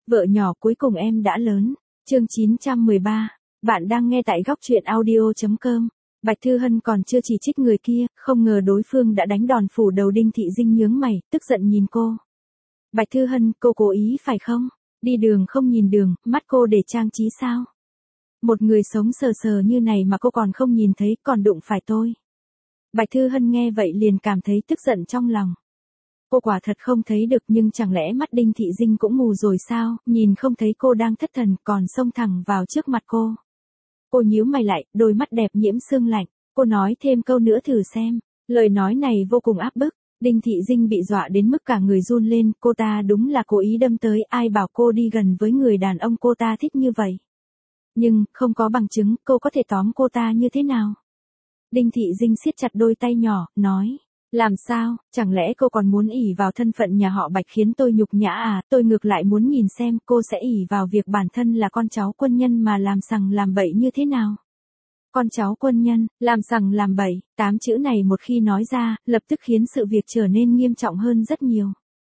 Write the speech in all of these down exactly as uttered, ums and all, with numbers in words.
Vợ nhỏ cuối cùng em đã lớn. Chương chín trăm mười ba. Bạn đang nghe tại góc truyện audio chấm com. Bạch Thư Hân còn chưa chỉ trích người kia, không ngờ đối phương đã đánh đòn phủ đầu. Đinh Thị Dinh nhướng mày, tức giận nhìn cô. Bạch Thư Hân, cô cố ý phải không? Đi đường không nhìn đường, mắt cô để trang trí sao? Một người sống sờ sờ như này mà cô còn không nhìn thấy, còn đụng phải tôi. Bạch Thư Hân nghe vậy liền cảm thấy tức giận trong lòng. Cô quả thật không thấy được, nhưng chẳng lẽ mắt Đinh Thị Dinh cũng mù rồi sao, nhìn không thấy cô đang thất thần còn xông thẳng vào trước mặt cô. Cô nhíu mày lại, đôi mắt đẹp nhiễm sương lạnh, cô nói thêm câu nữa thử xem, lời nói này vô cùng áp bức. Đinh Thị Dinh bị dọa đến mức cả người run lên, cô ta đúng là cố ý đâm tới, ai bảo cô đi gần với người đàn ông cô ta thích như vậy. Nhưng, không có bằng chứng, cô có thể tóm cô ta như thế nào? Đinh Thị Dinh siết chặt đôi tay nhỏ, nói. Làm sao, chẳng lẽ cô còn muốn ỷ vào thân phận nhà họ Bạch khiến tôi nhục nhã à, tôi ngược lại muốn nhìn xem cô sẽ ỷ vào việc bản thân là con cháu quân nhân mà làm sằng làm bậy như thế nào. Con cháu quân nhân, làm sằng làm bậy, tám chữ này một khi nói ra, lập tức khiến sự việc trở nên nghiêm trọng hơn rất nhiều.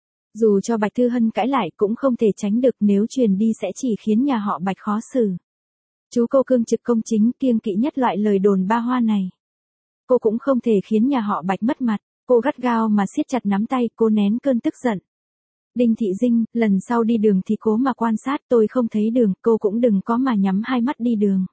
Dù cho Bạch Thư Hân cãi lại cũng không thể tránh được, nếu truyền đi sẽ chỉ khiến nhà họ Bạch khó xử. Chú cô cương trực công chính, kiêng kỵ nhất loại lời đồn ba hoa này. Cô cũng không thể khiến nhà họ Bạch mất mặt, cô gắt gao mà siết chặt nắm tay, cô nén cơn tức giận. Đinh Thị Dinh, lần sau đi đường thì cố mà quan sát, tôi không thấy đường, cô cũng đừng có mà nhắm hai mắt đi đường.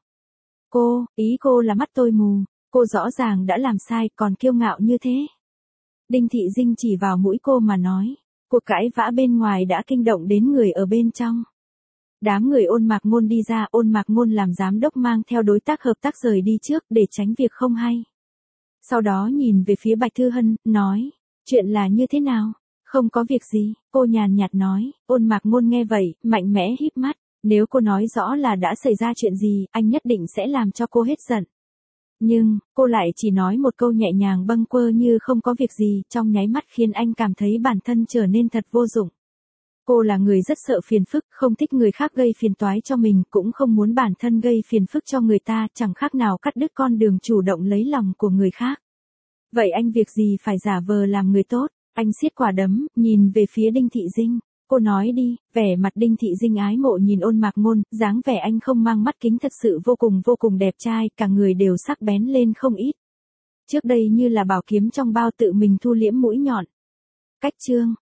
Cô, ý cô là mắt tôi mù, cô rõ ràng đã làm sai, còn kiêu ngạo như thế. Đinh Thị Dinh chỉ vào mũi cô mà nói, cuộc cãi vã bên ngoài đã kinh động đến người ở bên trong. Đám người Ôn Mạc Ngôn đi ra, Ôn Mạc Ngôn làm giám đốc mang theo đối tác hợp tác rời đi trước để tránh việc không hay. Sau đó nhìn về phía Bạch Thư Hân, nói, chuyện là như thế nào? Không có việc gì, cô nhàn nhạt nói. Ôn Mạc Ngôn nghe vậy, mạnh mẽ híp mắt, nếu cô nói rõ là đã xảy ra chuyện gì, anh nhất định sẽ làm cho cô hết giận. Nhưng, cô lại chỉ nói một câu nhẹ nhàng bâng quơ như không có việc gì, trong nháy mắt khiến anh cảm thấy bản thân trở nên thật vô dụng. Cô là người rất sợ phiền phức, không thích người khác gây phiền toái cho mình, cũng không muốn bản thân gây phiền phức cho người ta, chẳng khác nào cắt đứt con đường chủ động lấy lòng của người khác. Vậy anh việc gì phải giả vờ làm người tốt? Anh siết quả đấm, nhìn về phía Đinh Thị Dinh. Cô nói đi, vẻ mặt Đinh Thị Dinh ái mộ nhìn Ôn Mạc Ngôn, dáng vẻ anh không mang mắt kính thật sự vô cùng vô cùng đẹp trai, cả người đều sắc bén lên không ít. Trước đây như là bảo kiếm trong bao, tự mình thu liễm mũi nhọn. Cách chương,